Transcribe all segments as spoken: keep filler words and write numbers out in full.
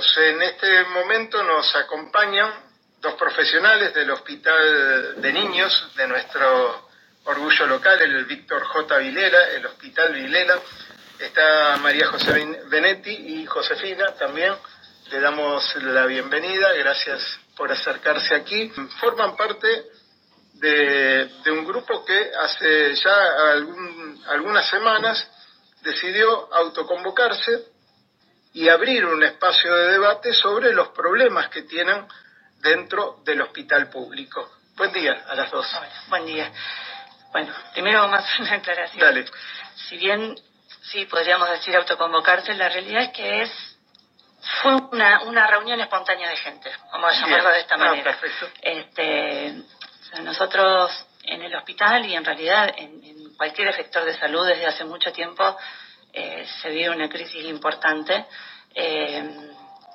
todos. En este momento nos acompañan dos profesionales del Hospital de Niños de nuestro orgullo local, el Víctor J. Vilela, el Hospital Vilela. Está María José Benetti y Josefina también. Le damos la bienvenida, gracias por acercarse aquí. Forman parte de, de un grupo que hace ya algún, algunas semanas decidió autoconvocarse y abrir un espacio de debate sobre los problemas que tienen dentro del hospital público. Buen día a las dos. Hola, buen día. Bueno, primero más una aclaración. Dale. Si bien sí podríamos decir autoconvocarse, la realidad es que es fue una, una reunión espontánea de gente, vamos a llamarlo Bien. de esta Ah, manera. perfecto. Este, o sea, nosotros en el hospital y en realidad en, en cualquier efector de salud desde hace mucho tiempo eh, se vive una crisis importante. Eh,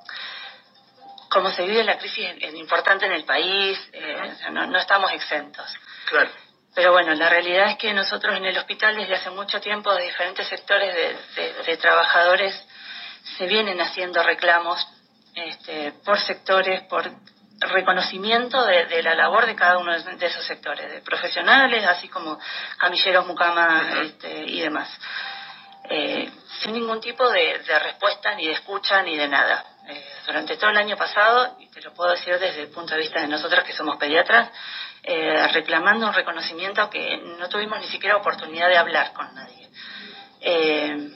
como se vive la crisis en, en importante en el país, eh, o sea, no, no estamos exentos. Claro. Pero bueno, la realidad es que nosotros en el hospital desde hace mucho tiempo de diferentes sectores de, de, de trabajadores se vienen haciendo reclamos este, por sectores, por reconocimiento de, de la labor de cada uno de esos sectores, de profesionales, así como camilleros, mucamas uh-huh. este, y demás. Eh, sin ningún tipo de, de respuesta, ni de escucha, ni de nada. Eh, durante todo el año pasado, y te lo puedo decir desde el punto de vista de nosotros que somos pediatras, eh, reclamando un reconocimiento que no tuvimos ni siquiera oportunidad de hablar con nadie. Eh,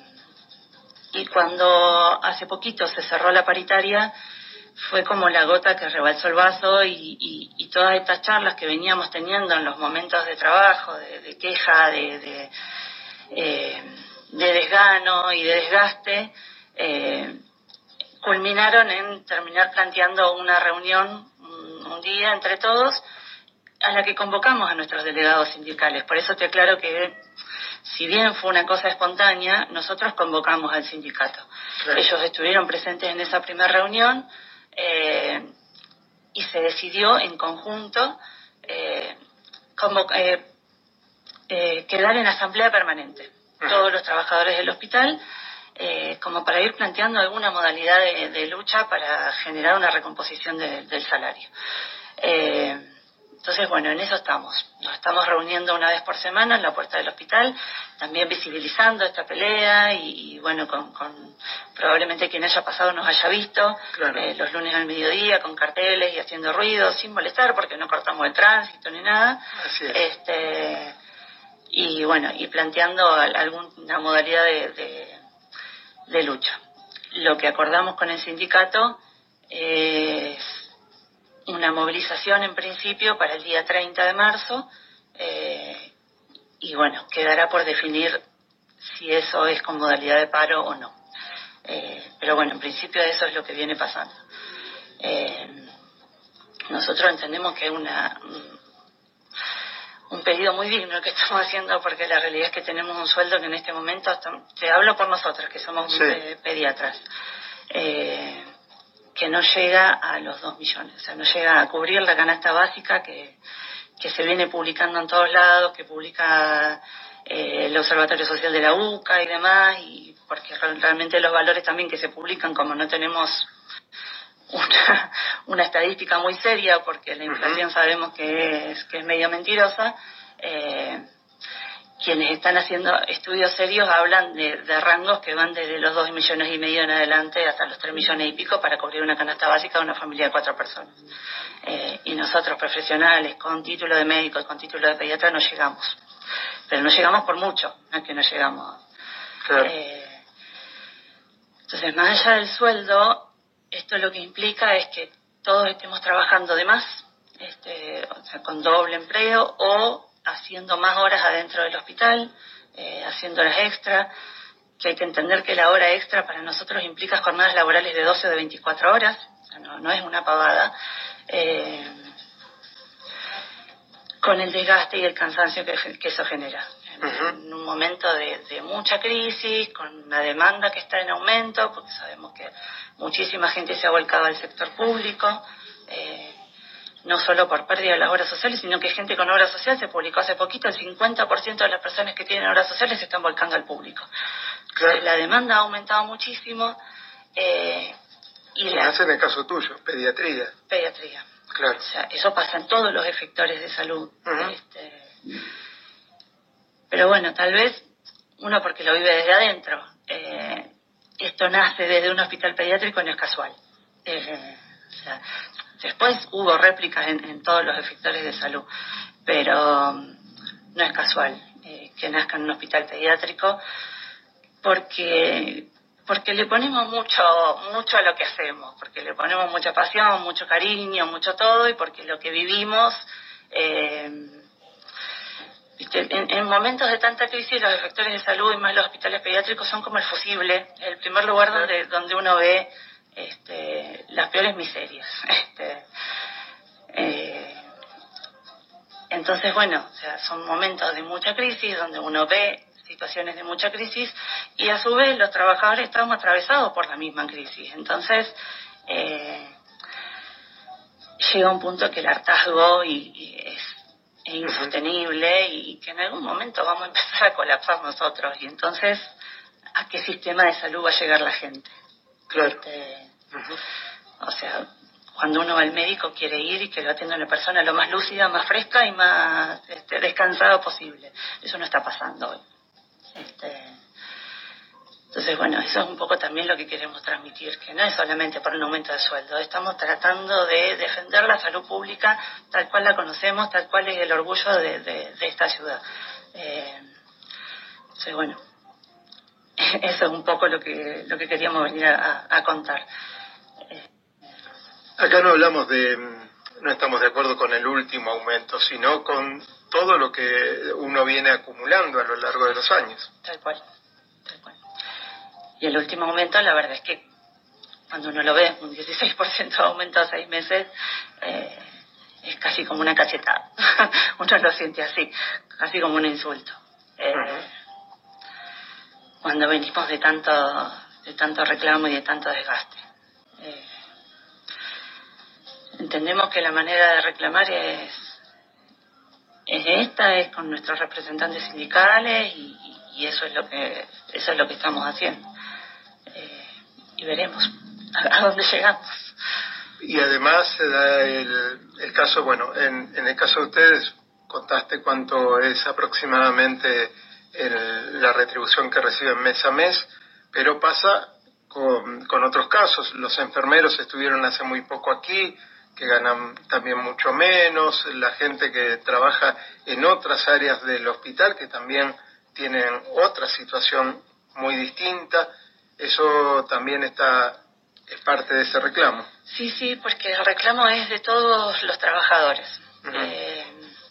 y cuando hace poquito se cerró la paritaria, fue como la gota que rebalsó el vaso y, y, y todas estas charlas que veníamos teniendo en los momentos de trabajo, de, de queja, de... de eh, de desgano y de desgaste, eh, culminaron en terminar planteando una reunión un, un día entre todos a la que convocamos a nuestros delegados sindicales. Por eso te aclaro que si bien fue una cosa espontánea, nosotros convocamos al sindicato. Claro. Ellos estuvieron presentes en esa primera reunión eh, y se decidió en conjunto eh, convo- eh, eh, quedar en asamblea permanente todos los trabajadores del hospital, eh, como para ir planteando alguna modalidad de, de lucha para generar una recomposición de, del salario. Eh, entonces, bueno, en eso estamos. Nos estamos reuniendo una vez por semana en la puerta del hospital, también visibilizando esta pelea y, y bueno, con, con probablemente quien haya pasado nos haya visto, claro. eh, los lunes al mediodía con carteles y haciendo ruido, sin molestar porque no cortamos el tránsito ni nada. Así es. Este, y bueno, y planteando alguna modalidad de, de, de lucha. Lo que acordamos con el sindicato es una movilización en principio para el día treinta de marzo eh, y bueno, quedará por definir si eso es con modalidad de paro o no. Eh, pero bueno, en principio eso es lo que viene pasando. Eh, nosotros entendemos que es una... un pedido muy digno el que estamos haciendo porque la realidad es que tenemos un sueldo que en este momento, te hablo por nosotros que somos sí. eh, pediatras, eh, que no llega a los dos millones, o sea, no llega a cubrir la canasta básica que, que se viene publicando en todos lados, que publica eh, el Observatorio Social de la U C A y demás, y porque realmente los valores también que se publican, como no tenemos Una, una estadística muy seria porque la inflación uh-huh. sabemos que es, que es medio mentirosa, eh, quienes están haciendo estudios serios hablan de, de rangos que van desde los dos millones y medio en adelante hasta los tres millones y pico para cubrir una canasta básica de una familia de cuatro personas. Eh, y nosotros profesionales con título de médico, con título de pediatra no llegamos, pero no llegamos por mucho, no es que no llegamos. Claro. Eh, entonces, más allá del sueldo, esto lo que implica es que todos estemos trabajando de más, este, o sea, con doble empleo o haciendo más horas adentro del hospital, eh, haciendo horas extra, que hay que entender que la hora extra para nosotros implica jornadas laborales de doce o de veinticuatro horas, o sea, no, no es una pavada, eh, con el desgaste y el cansancio que, que eso genera. Uh-huh. En un momento de, de mucha crisis, con una demanda que está en aumento, porque sabemos que muchísima gente se ha volcado al sector público, eh, no solo por pérdida de las obras sociales, sino que hay gente con obra social. Se publicó hace poquito, el cincuenta por ciento de las personas que tienen obras sociales se están volcando al público. Claro. La demanda ha aumentado muchísimo, eh, y la Más en el caso tuyo, pediatría. Pediatría. Claro. O sea, eso pasa en todos los efectores de salud. Uh-huh. Este, pero bueno, tal vez uno porque lo vive desde adentro. Eh, esto nace desde un hospital pediátrico, no es casual. Eh, o sea, después hubo réplicas en, en todos los efectores de salud, pero no es casual eh, que nazca en un hospital pediátrico porque porque le ponemos mucho mucho a lo que hacemos, porque le ponemos mucha pasión, mucho cariño, mucho todo, y porque lo que vivimos eh, En, en momentos de tanta crisis, los efectores de salud y más los hospitales pediátricos son como el fusible, el primer lugar donde donde uno ve este, las peores miserias. Este, eh, entonces, bueno, o sea, son momentos de mucha crisis donde uno ve situaciones de mucha crisis y a su vez los trabajadores estamos atravesados por la misma crisis. Entonces, eh, llega un punto que el hartazgo y, y es es insostenible y que en algún momento vamos a empezar a colapsar nosotros, y entonces ¿a qué sistema de salud va a llegar la gente? Claro. Este, uh-huh. O sea, cuando uno va al médico quiere ir y que lo atienda una persona lo más lúcida, más fresca y más este, descansada posible. Eso no está pasando hoy. Este, entonces, bueno, eso es un poco también lo que queremos transmitir, que no es solamente por un aumento de sueldo, estamos tratando de defender la salud pública tal cual la conocemos, tal cual es el orgullo de, de, de esta ciudad. Eh, entonces, bueno, eso es un poco lo que lo que queríamos venir a, a contar. Eh, Acá no hablamos de, no estamos de acuerdo con el último aumento, sino con todo lo que uno viene acumulando a lo largo de los años. Tal cual, tal cual. Y el último aumento, la verdad es que cuando uno lo ve, un dieciséis por ciento de aumento a seis meses, eh, es casi como una cachetada. Uno lo siente así, casi como un insulto. Eh, uh-huh. Cuando venimos de tanto, de tanto reclamo y de tanto desgaste. Eh, entendemos que la manera de reclamar es, es esta, es con nuestros representantes sindicales y, y eso es lo que eso es lo que estamos haciendo. Eh, y veremos a, a dónde llegamos. Y además se da el, el caso, bueno, en, en el caso de ustedes, contaste cuánto es aproximadamente el, la retribución que reciben mes a mes, pero pasa con, con otros casos. Los enfermeros estuvieron hace muy poco aquí, que ganan también mucho menos, la gente que trabaja en otras áreas del hospital, que también tienen otra situación muy distinta. Eso también está es parte de ese reclamo. Sí, sí, porque el reclamo es de todos los trabajadores. Uh-huh. Eh,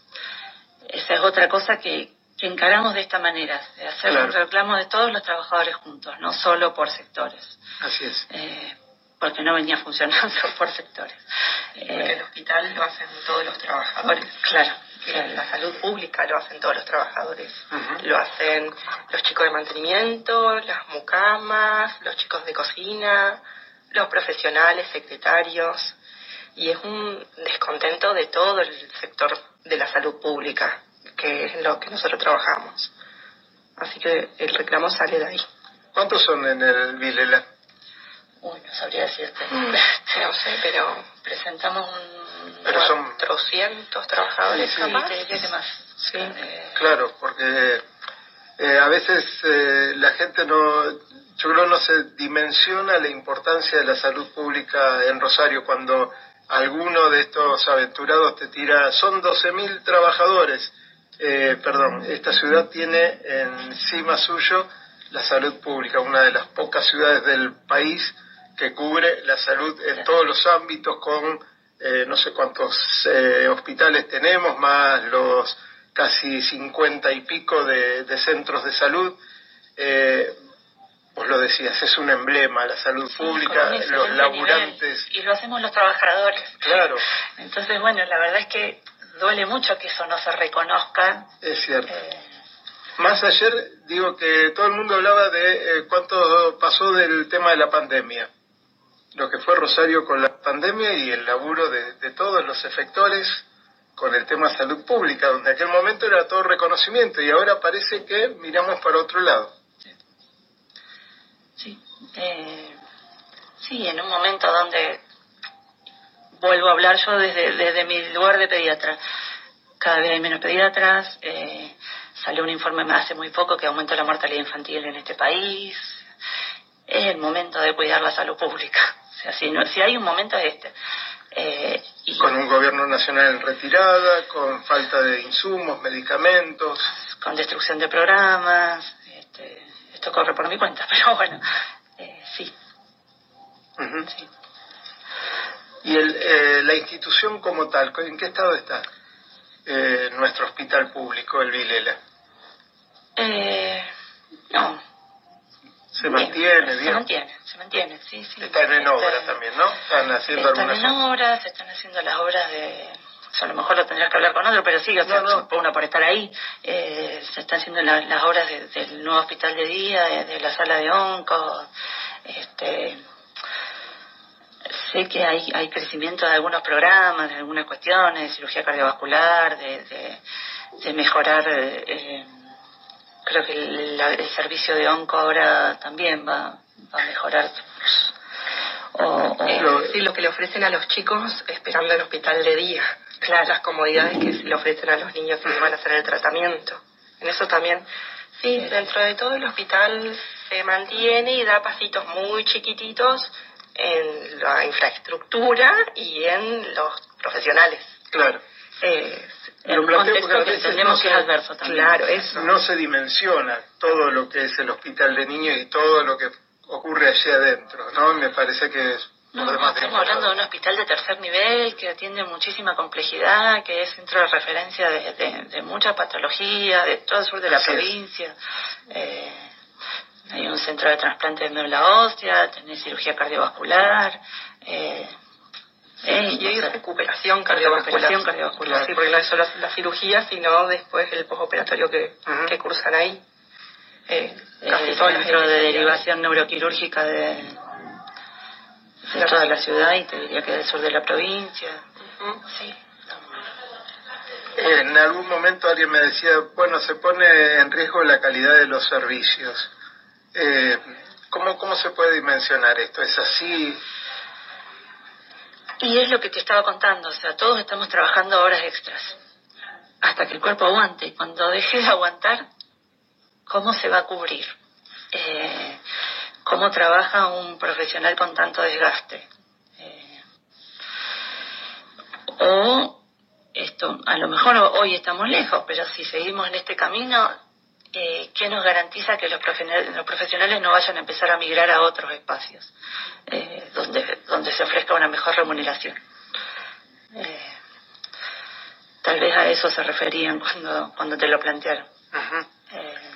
esa es otra cosa que, que encaramos de esta manera, de hacer claro. un reclamo de todos los trabajadores juntos, no solo por sectores. Así es. Eh, porque no venía funcionando por sectores. Porque eh, el hospital lo hacen todos los trabajadores. Claro. En la salud pública lo hacen todos los trabajadores. Uh-huh. Lo hacen los chicos de mantenimiento, las mucamas, los chicos de cocina, los profesionales, secretarios. Y es un descontento de todo el sector de la salud pública, que es lo que nosotros trabajamos. Así que el reclamo sale de ahí. ¿Cuántos son en el Vilela? Uy, no sabría decirte. Mm, no sé, pero presentamos un pero son cuatrocientos trabajadores, sí, capaz. Te diría que más. Sí. Eh, claro, porque eh, a veces eh, la gente no, yo creo no se dimensiona la importancia de la salud pública en Rosario cuando alguno de estos aventurados te tira, son doce mil trabajadores. Eh, perdón, esta ciudad tiene encima suyo la salud pública, una de las pocas ciudades del país que cubre la salud en todos los ámbitos con eh, no sé cuántos eh, hospitales tenemos, más los casi cincuenta y pico de, de centros de salud. Eh, vos lo decías, es un emblema la salud sí, pública, los laburantes. Nivel, y lo hacemos los trabajadores. Claro. Entonces, bueno, la verdad es que duele mucho que eso no se reconozca. Es cierto. Eh, Más ayer, digo que todo el mundo hablaba de eh, cuánto pasó del tema de la pandemia, lo que fue Rosario con la pandemia y el laburo de, de todos los efectores con el tema salud pública, donde en aquel momento era todo reconocimiento y ahora parece que miramos para otro lado. Sí, sí. Eh, Sí, en un momento donde vuelvo a hablar yo desde, desde mi lugar de pediatra. Cada vez hay menos pediatras, eh, salió un informe hace muy poco que aumentó la mortalidad infantil en este país. Es el momento de cuidar la salud pública. O sea, si, no, si hay un momento es este. Eh, y con un gobierno nacional en retirada, con falta de insumos, medicamentos. Con destrucción de programas. Este, esto corre por mi cuenta, pero bueno, eh, sí. Uh-huh. sí. ¿Y el, eh, la institución como tal, en qué estado está? Eh, nuestro hospital público, el Vilela. Eh, no. ¿Se bien, mantiene bien? Se mantiene, se mantiene, sí, sí. Están en obras también, ¿no? Están haciendo están algunas en obras, están haciendo las obras de... O sea, a lo mejor lo tendrás que hablar con otro, pero sí, o sea, no, no. uno por estar ahí, eh, se están haciendo la, las obras de, del nuevo hospital de día, de, de la sala de onco, este... Sé que hay, hay crecimiento de algunos programas, de algunas cuestiones, de cirugía cardiovascular, de, de, de mejorar, eh, creo que el, el servicio de onco ahora también va, va a mejorar. O, o eh, sí, lo que le ofrecen a los chicos esperando el hospital de día, claro, las comodidades que se le ofrecen a los niños que van a hacer el tratamiento. En eso también, sí, dentro de todo el hospital se mantiene y da pasitos muy chiquititos en la infraestructura y en los profesionales. Claro. Eh, en un contexto que entendemos no se, que es adverso también. Claro, eso. No se dimensiona todo lo que es el hospital de niños y todo lo que ocurre allí adentro, ¿no? Me parece que es... No, no, estamos hablando de un hospital de tercer nivel que atiende muchísima complejidad, que es centro de referencia de, de, de mucha patología, de todo el sur de la Así provincia. Eh, Hay un centro de trasplante de médula ósea, tenés cirugía cardiovascular, eh, eh, y hay recuperación cardiovascular. Recuperación cardiovascular. Sí, porque no es solo la cirugía, sino después el posoperatorio que, uh-huh. que cursan ahí. Eh, el centro de derivación neuroquirúrgica de, de toda la ciudad y te diría que del sur de la provincia. Uh-huh. Sí. En algún momento alguien me decía, bueno, se pone en riesgo la calidad de los servicios. Eh, ¿cómo, ¿Cómo se puede dimensionar esto? ¿Es así? Y es lo que te estaba contando, o sea, todos estamos trabajando horas extras hasta que el cuerpo aguante, y cuando deje de aguantar, ¿cómo se va a cubrir? Eh, ¿Cómo trabaja un profesional con tanto desgaste? Eh, o esto, a lo mejor hoy estamos lejos, pero si seguimos en este camino, Eh, ¿qué nos garantiza que los profesionales, los profesionales no vayan a empezar a migrar a otros espacios eh, donde, donde se ofrezca una mejor remuneración? Eh, tal vez a eso se referían cuando, cuando te lo plantearon. Uh-huh. eh.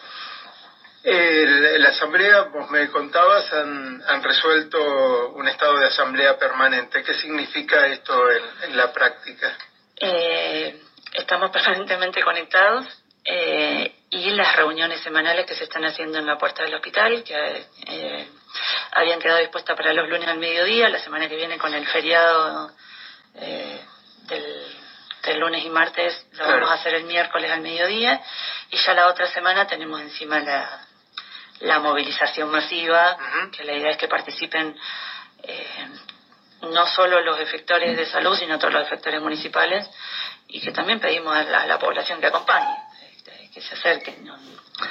El, la asamblea, vos me contabas, han, han resuelto un estado de asamblea permanente. ¿Qué significa esto en, en la práctica? Eh, estamos permanentemente conectados. Eh, y las reuniones semanales que se están haciendo en la puerta del hospital, que eh, habían quedado dispuestas para los lunes al mediodía, la semana que viene con el feriado eh, del, del lunes y martes lo claro. vamos a hacer el miércoles al mediodía, y ya la otra semana tenemos encima la, la movilización masiva, uh-huh. que la idea es que participen eh, no solo los efectores de salud, sino todos los efectores municipales, y que también pedimos a la, a la población que acompañe, que se acerquen. ¿no?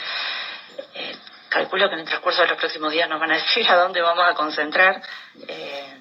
Eh, calculo que en el transcurso de los próximos días nos van a decir a dónde vamos a concentrar, eh,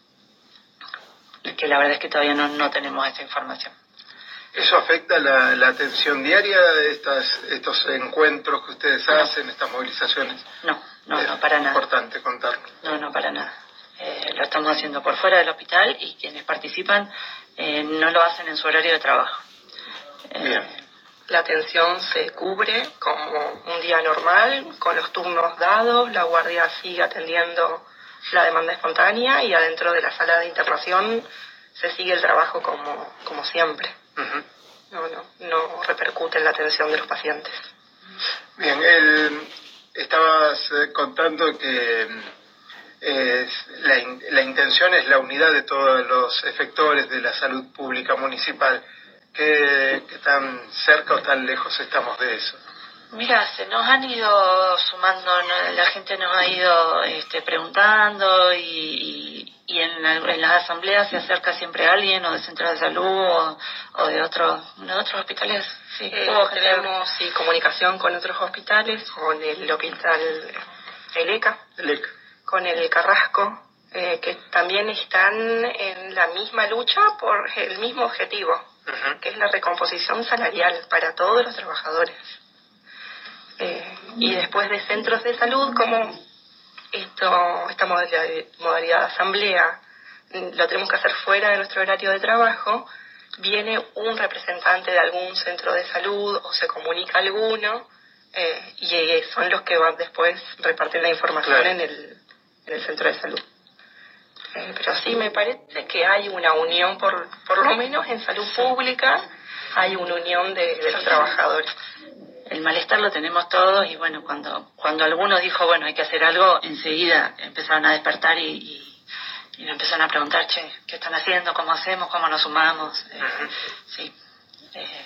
que la verdad es que todavía no, no tenemos esta información. ¿Eso afecta la, la atención diaria de estas, estos encuentros que ustedes no. hacen, estas movilizaciones? No, no, es no, para nada. Es importante contarlo. No, no, para nada. Eh, lo estamos haciendo por fuera del hospital y quienes participan eh, no lo hacen en su horario de trabajo. Eh, Bien. La atención se cubre como un día normal, con los turnos dados, la guardia sigue atendiendo la demanda espontánea y adentro de la sala de internación se sigue el trabajo como, como siempre. Uh-huh. No, no, no repercute en la atención de los pacientes. Bien, el, estabas contando que eh, la, la intención es la unidad de todos los efectores de la salud pública municipal. ¿Qué, qué tan cerca o tan lejos estamos de eso? Mira, se nos han ido sumando, la gente nos ha ido este, preguntando y, y, y en, la, en las asambleas se acerca siempre alguien o de centros de salud o, o de otros de otros hospitales. Sí, eh, tenemos sí, comunicación con otros hospitales, con el hospital el E C A, el E C A. Con el Carrasco, eh, que también están en la misma lucha por el mismo objetivo, uh-huh. que es la recomposición salarial para todos los trabajadores. Eh, y después de centros de salud, como esto, esta modalidad, modalidad de asamblea lo tenemos que hacer fuera de nuestro horario de trabajo, viene un representante de algún centro de salud o se comunica alguno eh, y son los que van después reparten la información claro. en, el, en el centro de salud. Eh, pero sí me parece que hay una unión, por, por lo menos en salud pública, hay una unión de, de los trabajadores. El malestar lo tenemos todos y bueno, cuando cuando alguno dijo, bueno, hay que hacer algo, enseguida empezaron a despertar y, y, y me empezaron a preguntar, che, ¿qué están haciendo? ¿Cómo hacemos? ¿Cómo nos sumamos? Eh, uh-huh. Sí. Eh,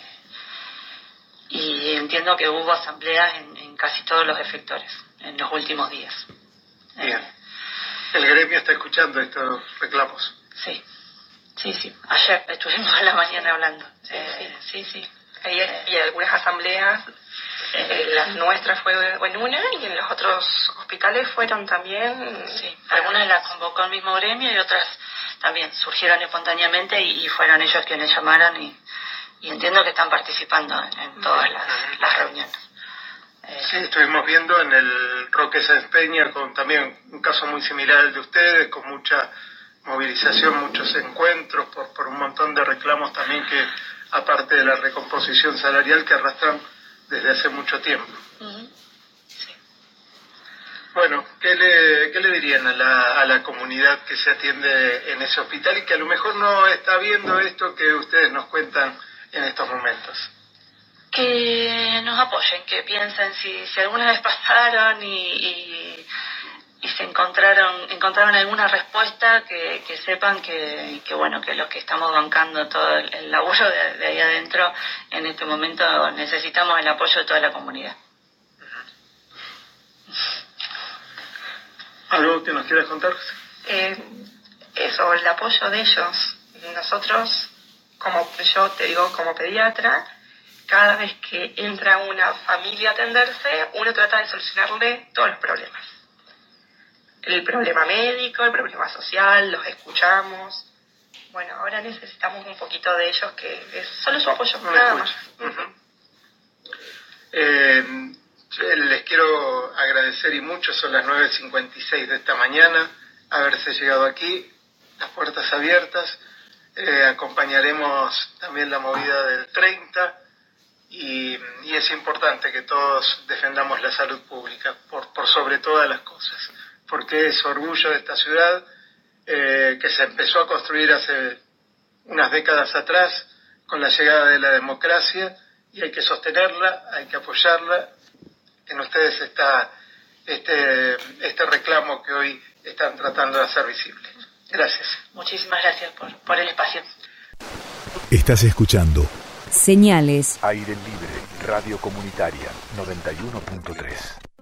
y entiendo que hubo asambleas en, en casi todos los efectores en los últimos días. Bien. Eh, ¿El gremio está escuchando estos reclamos? Sí, sí, sí. Ayer estuvimos a la mañana hablando. Eh, sí, sí. sí. Y, y algunas asambleas, eh, las nuestras fue en una y en los otros hospitales fueron también. Sí, algunas las convocó el mismo gremio y otras también surgieron espontáneamente y, y fueron ellos quienes llamaron y, y entiendo que están participando en, en todas las, las reuniones. Eh, sí, estuvimos viendo en el Roque Sáenz Peña con también un caso muy similar al de ustedes, con mucha movilización, muchos encuentros por, por un montón de reclamos también que aparte de la recomposición salarial que arrastran desde hace mucho tiempo. Uh-huh. Sí. Bueno, ¿qué le, qué le dirían a la, a la comunidad que se atiende en ese hospital y que a lo mejor no está viendo esto que ustedes nos cuentan en estos momentos? Que nos apoyen, que piensen si, si alguna vez pasaron y, y, y se encontraron encontraron alguna respuesta, que, que sepan que, que bueno que los que estamos bancando todo el, el laburo de, de ahí adentro en este momento necesitamos el apoyo de toda la comunidad. ¿Algo que nos quieras contar? Eh, eso, el apoyo de ellos. Nosotros, como yo te digo, como pediatra, cada vez que entra una familia a atenderse, uno trata de solucionarle todos los problemas. El problema médico, el problema social, los escuchamos. Bueno, ahora necesitamos un poquito de ellos, que es solo su apoyo, no nada más. Uh-huh. Eh, les quiero agradecer y mucho, son las nueve cincuenta y seis de esta mañana, haberse llegado aquí, las puertas abiertas. Eh, acompañaremos también la movida del treinta y, y es importante que todos defendamos la salud pública por, por sobre todas las cosas, porque es orgullo de esta ciudad eh, que se empezó a construir hace unas décadas atrás con la llegada de la democracia y hay que sostenerla, hay que apoyarla. En ustedes está este, este reclamo que hoy están tratando de hacer visible. Gracias. Muchísimas gracias por, por el espacio. Estás escuchando Señales. Aire Libre, Radio Comunitaria noventa y uno punto tres.